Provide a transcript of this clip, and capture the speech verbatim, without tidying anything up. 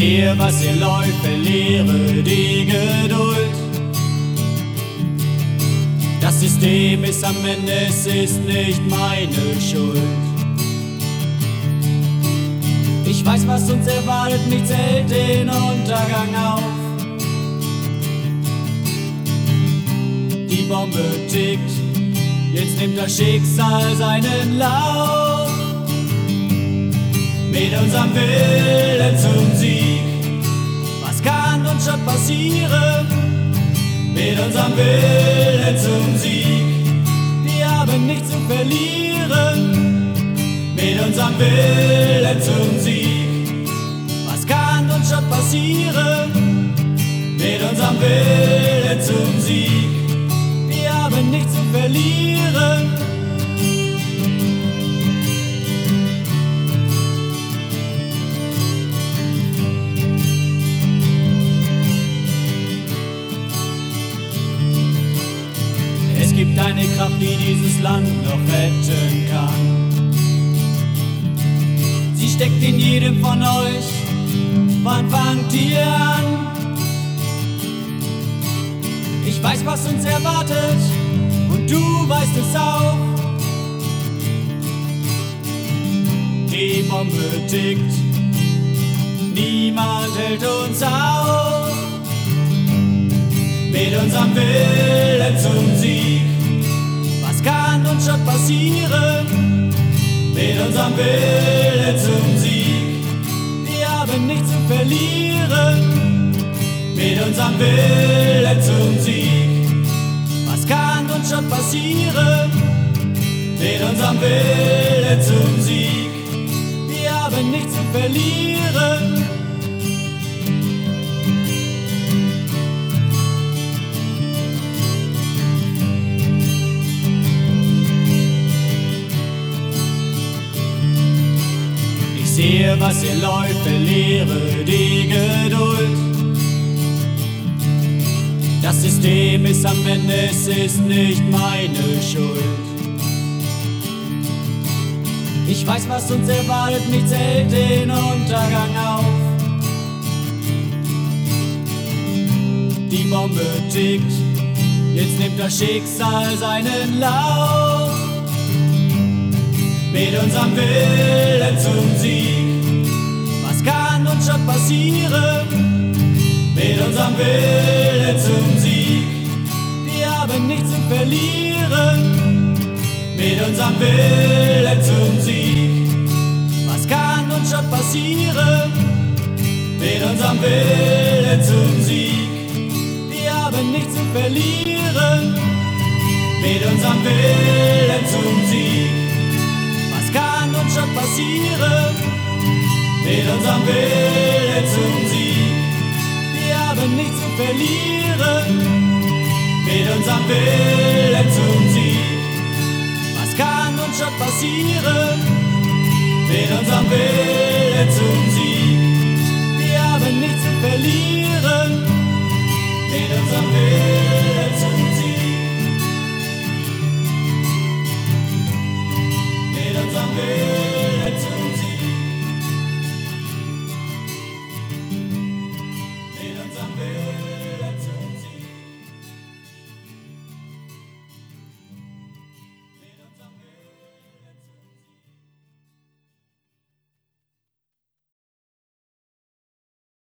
sehe, was hier läuft, verliere die Geduld. Das System ist am Ende, es ist nicht meine Schuld. Ich weiß, was uns erwartet, nichts hält den Untergang auf. Die Bombe tickt, jetzt nimmt das Schicksal seinen Lauf. Mit unserem Willen zum Sieg, was kann uns schon passieren? Mit unserem Willen zum Sieg, wir haben nichts zu verlieren. Mit unserem Willen zum Sieg, was kann uns schon passieren? Mit unserem Willen zum Sieg, wir haben nichts zu verlieren. Es gibt eine Kraft, die dieses Land noch retten kann. Sie steckt in jedem von euch. Wann fangt ihr an? Ich weiß, was uns erwartet, und du weißt es auch. Die Bombe tickt, niemand hält uns auf. Mit unserem Willen zum Sieg, was kann uns schon passieren? Mit unserem Willen zum Sieg, wir haben nichts zu verlieren. Mit unserem Willen zum Sieg, was kann uns schon passieren? Mit unserem Willen zum Sieg, wir haben nichts zu verlieren. Ich sehe, was hier läuft, verliere die Geduld. Das System ist am Ende, es ist nicht meine Schuld. Ich weiß, was uns erwartet, nichts hält den Untergang auf. Die Bombe tickt, jetzt nimmt das Schicksal seinen Lauf. Mit unserem Willen zum Sieg, was kann uns schon passieren? Mit unserem Willen zum Sieg, wir haben nichts zu verlieren. Mit unserem Willen zum Sieg, was kann uns schon passieren? Mit unserem Willen zum Sieg, wir haben nichts zu verlieren. Mit unserem Willen zum Sieg, was kann uns schon passieren? Mit unserem Willen zum Sieg, wir haben nichts zu verlieren. Mit unserem Willen zum Sieg, was kann uns schon passieren? Mit unserem Willen zum Sieg,